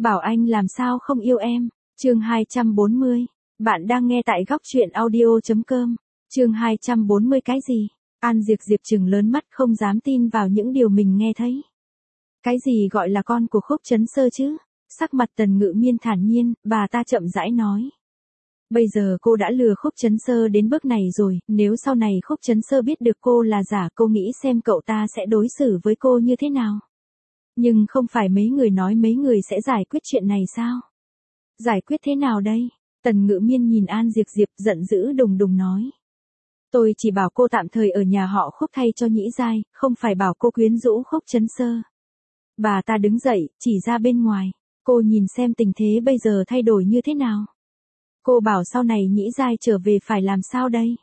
Bảo anh làm sao không yêu em. Chương 240. Bạn đang nghe tại góc truyện audio.com. Chương 240 cái gì? An Diệp Diệp trừng lớn mắt không dám tin vào những điều mình nghe thấy. Cái gì gọi là con của Khúc Chấn Sơ chứ? Sắc mặt Tần Ngự Miên thản nhiên, bà ta chậm rãi nói. Bây giờ cô đã lừa Khúc Chấn Sơ đến bước này rồi, nếu sau này Khúc Chấn Sơ biết được cô là giả, cô nghĩ xem cậu ta sẽ đối xử với cô như thế nào. Nhưng không phải mấy người nói mấy người sẽ giải quyết chuyện này sao? Giải quyết thế nào đây? Tần Ngự Miên nhìn An Diệp Diệp giận dữ đùng đùng nói. Tôi chỉ bảo cô tạm thời ở nhà họ Khúc thay cho Nhĩ Giai, không phải bảo cô quyến rũ Khúc Chấn Sơ. Bà ta đứng dậy, chỉ ra bên ngoài. Cô nhìn xem tình thế bây giờ thay đổi như thế nào. Cô bảo sau này Nhĩ Giai trở về phải làm sao đây?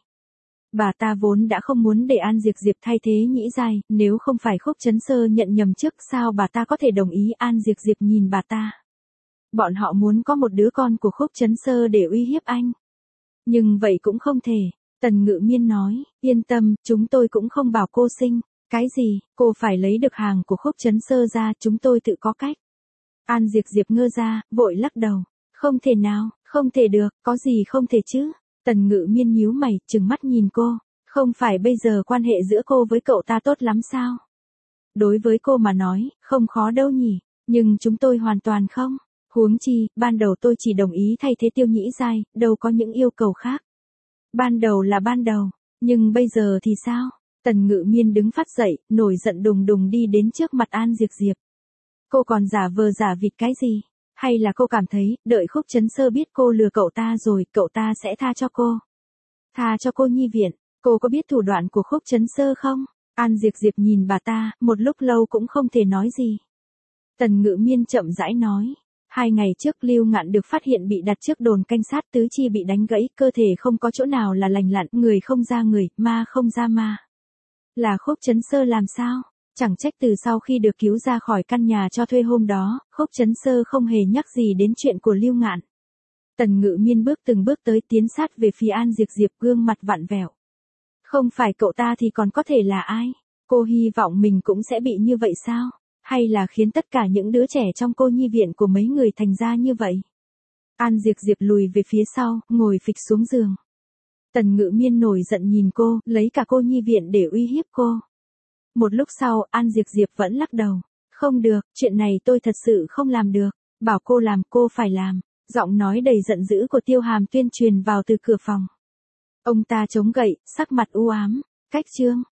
Bà ta vốn đã không muốn để An Diệp Diệp thay thế Nhĩ Giai, nếu không phải Khúc Chấn Sơ nhận nhầm trước sao bà ta có thể đồng ý. An Diệp Diệp nhìn bà ta. Bọn họ muốn có một đứa con của Khúc Chấn Sơ để uy hiếp anh. Nhưng vậy cũng không thể. Tần Ngự Miên nói, yên tâm, chúng tôi cũng không bảo cô sinh. Cái gì, cô phải lấy được hàng của Khúc Chấn Sơ ra, chúng tôi tự có cách. An Diệp Diệp ngơ ra, vội lắc đầu. Không thể nào, không thể được, có gì không thể chứ. Tần Ngự Miên nhíu mày, trừng mắt nhìn cô. Không phải bây giờ quan hệ giữa cô với cậu ta tốt lắm sao? Đối với cô mà nói, không khó đâu nhỉ. Nhưng chúng tôi hoàn toàn không. Huống chi, ban đầu tôi chỉ đồng ý thay thế Tiêu Nhĩ Giai, đâu có những yêu cầu khác. Ban đầu là ban đầu, nhưng bây giờ thì sao? Tần Ngự Miên đứng phát dậy, nổi giận đùng đùng đi đến trước mặt An Diệp Diệp. Cô còn giả vờ giả vịt cái gì? Hay là cô cảm thấy, đợi Khúc Chấn Sơ biết cô lừa cậu ta rồi, cậu ta sẽ tha cho cô? Tha cho cô nhi viện, cô có biết thủ đoạn của Khúc Chấn Sơ không? An Diệp Diệp nhìn bà ta, một lúc lâu cũng không thể nói gì. Tần Ngự Miên chậm rãi nói. 2 ngày trước Lưu Ngạn được phát hiện bị đặt trước đồn canh sát, tứ chi bị đánh gãy, cơ thể không có chỗ nào là lành lặn, người không ra người, ma không ra ma. Là Khúc Chấn Sơ làm sao? Chẳng trách từ sau khi được cứu ra khỏi căn nhà cho thuê hôm đó, Khúc Chấn Sơ không hề nhắc gì đến chuyện của Lưu Ngạn. Tần Ngự Miên bước từng bước tới tiến sát về phía An Diệp Diệp, gương mặt vặn vẹo. Không phải cậu ta thì còn có thể là ai? Cô hy vọng mình cũng sẽ bị như vậy sao? Hay là khiến tất cả những đứa trẻ trong cô nhi viện của mấy người thành ra như vậy? An Diệp Diệp lùi về phía sau, ngồi phịch xuống giường. Tần Ngự Miên nổi giận nhìn cô, lấy cả cô nhi viện để uy hiếp cô. Một lúc sau, An Diệp Diệp vẫn lắc đầu. Không được, chuyện này tôi thật sự không làm được. Bảo cô làm, cô phải làm. Giọng nói đầy giận dữ của Tiêu Hàm Tuyên truyền vào từ cửa phòng. Ông ta chống gậy, sắc mặt u ám. Cách chương.